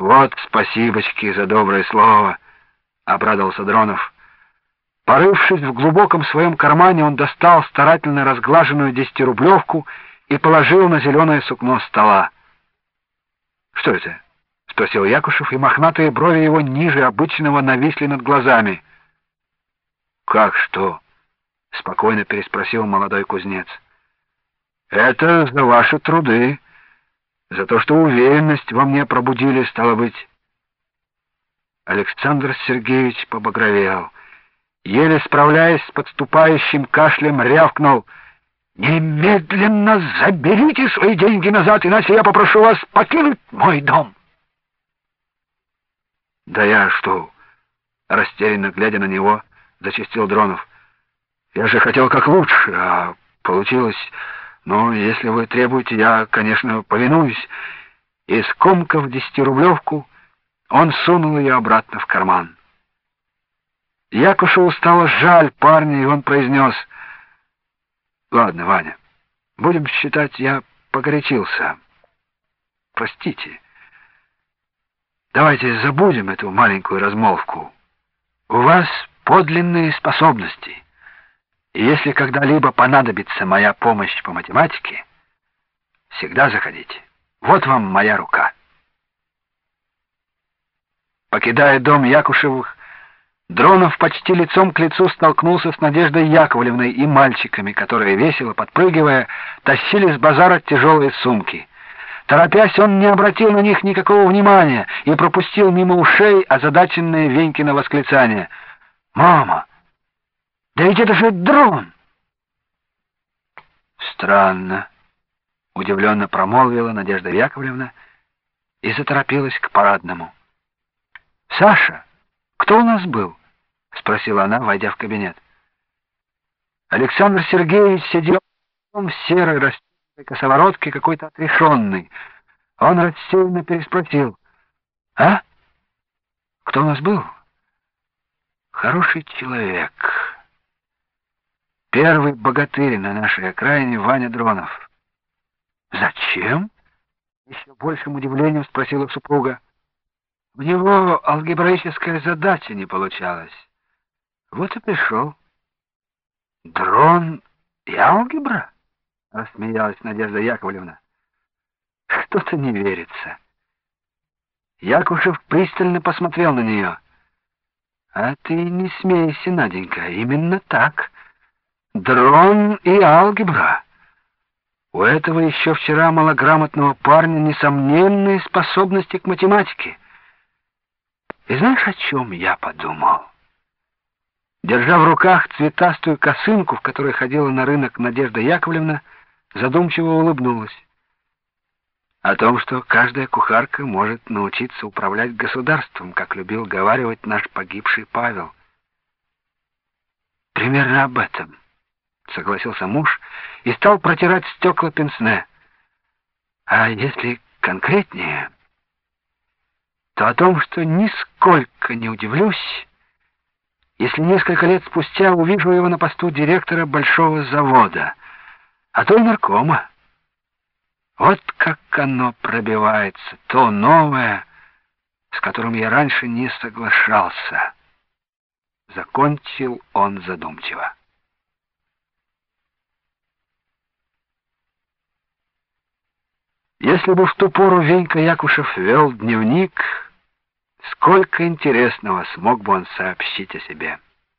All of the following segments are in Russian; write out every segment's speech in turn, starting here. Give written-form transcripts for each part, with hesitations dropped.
Вот спасибочки за доброе слово, — обрадовался Дронов. Порывшись в глубоком своем кармане, он достал старательно разглаженную 10-рублевку и положил на зеленое сукно стола. — Что это? — спросил Якушев, и мохнатые брови его ниже обычного нависли над глазами. — Как что? — спокойно переспросил молодой кузнец. — Это за ваши труды, за то, что уверенность во мне пробудили, стало быть. Александр Сергеевич побагровел. Еле справляясь с подступающим кашлем, рявкнул: «Немедленно заберите свои деньги назад, иначе я попрошу вас покинуть мой дом!» «Да я что?» — растерянно глядя на него, зачастил Дронов. «Я же хотел как лучше, а получилось... Но если вы требуете, я, конечно, повинуюсь». И, скомкав 10-рублевку, он сунул ее обратно в карман. Якушеву стало жаль парня, и он произнес: «Ладно, Ваня, будем считать, я погорячился. Простите. Давайте забудем эту маленькую размолвку. У вас подлинные способности, и если когда-либо понадобится моя помощь по математике, всегда заходите. Вот вам моя рука». Покидая дом Якушевых, Дронов почти лицом к лицу столкнулся с Надеждой Яковлевной и мальчиками, которые, весело подпрыгивая, тащили с базара тяжелые сумки. Торопясь, он не обратил на них никакого внимания и пропустил мимо ушей озадаченное Венькино восклицание: «Мама, да ведь это же дрон!» «Странно», — удивленно промолвила Надежда Яковлевна и заторопилась к парадному. «Саша, кто у нас был?» — спросила она, войдя в кабинет. Александр Сергеевич сидел в серой расстегнутой косоворотке, какой-то отрешенный. Он рассеянно переспросил: «А? Кто у нас был?» «Хороший человек. Первый богатырь на нашей окраине Ваня Дронов». «Зачем?» — еще большим удивлением спросила супруга. «У него алгебраическая задача не получалась. Вот и пришел». «Дрон и алгебра?» — рассмеялась Надежда Яковлевна. «Что-то не верится». Якушев пристально посмотрел на нее. «А ты не смейся, Наденька, именно так. Дрон и алгебра. У этого еще вчера малограмотного парня несомненные способности к математике. И знаешь, о чем я подумал?» Держа в руках цветастую косынку, в которой ходила на рынок Надежда Яковлевна, задумчиво улыбнулась. «О том, что каждая кухарка может научиться управлять государством, как любил говаривать наш погибший Павел». «Примерно об этом», — согласился муж и стал протирать стекла пенсне. «А если конкретнее, то о том, что нисколько не удивлюсь, если несколько лет спустя увижу его на посту директора большого завода, а то и наркома. Вот как оно пробивается, то новое, с которым я раньше не соглашался». Закончил он задумчиво. Если бы в ту пору Венька Якушев вел дневник, сколько интересного смог бы он сообщить о себе.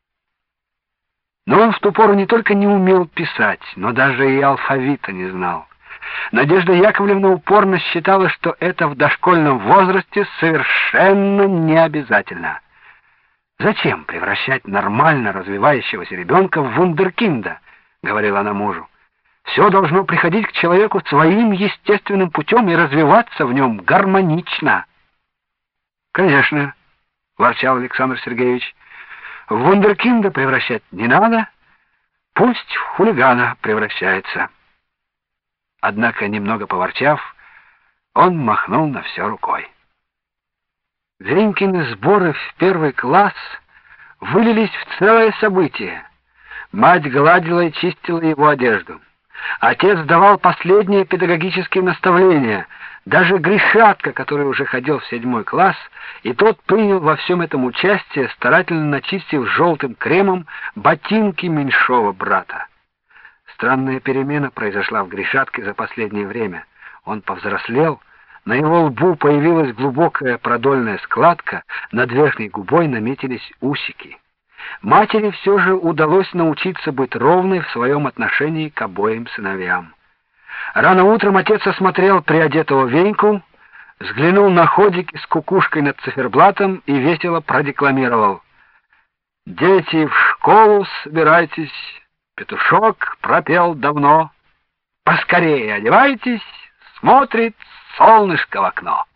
Но он в ту пору не только не умел писать, но даже и алфавита не знал. Надежда Яковлевна упорно считала, что это в дошкольном возрасте совершенно не обязательно. «Зачем превращать нормально развивающегося ребенка в вундеркинда?» — говорила она мужу. «Все должно приходить к человеку своим естественным путем и развиваться в нем гармонично». «Конечно», — ворчал Александр Сергеевич, — «в вундеркинда превращать не надо, пусть в хулигана превращается». Однако, немного поворчав, он махнул на все рукой. Венькины сборы в 1 класс вылились в целое событие. Мать гладила и чистила его одежду. Отец давал последние педагогические наставления. Даже Гришатка, который уже ходил в 7 класс, и тот принял во всем этом участие, старательно начистив желтым кремом ботинки меньшого брата. Странная перемена произошла в Гришатке за последнее время. Он повзрослел, на его лбу появилась глубокая продольная складка, над верхней губой наметились усики. Матери все же удалось научиться быть ровной в своем отношении к обоим сыновьям. Рано утром отец осмотрел приодетого Веньку, взглянул на ходики с кукушкой над циферблатом и весело продекламировал: «Дети, в школу собирайтесь, петушок пропел давно. Поскорее одевайтесь, смотрит солнышко в окно».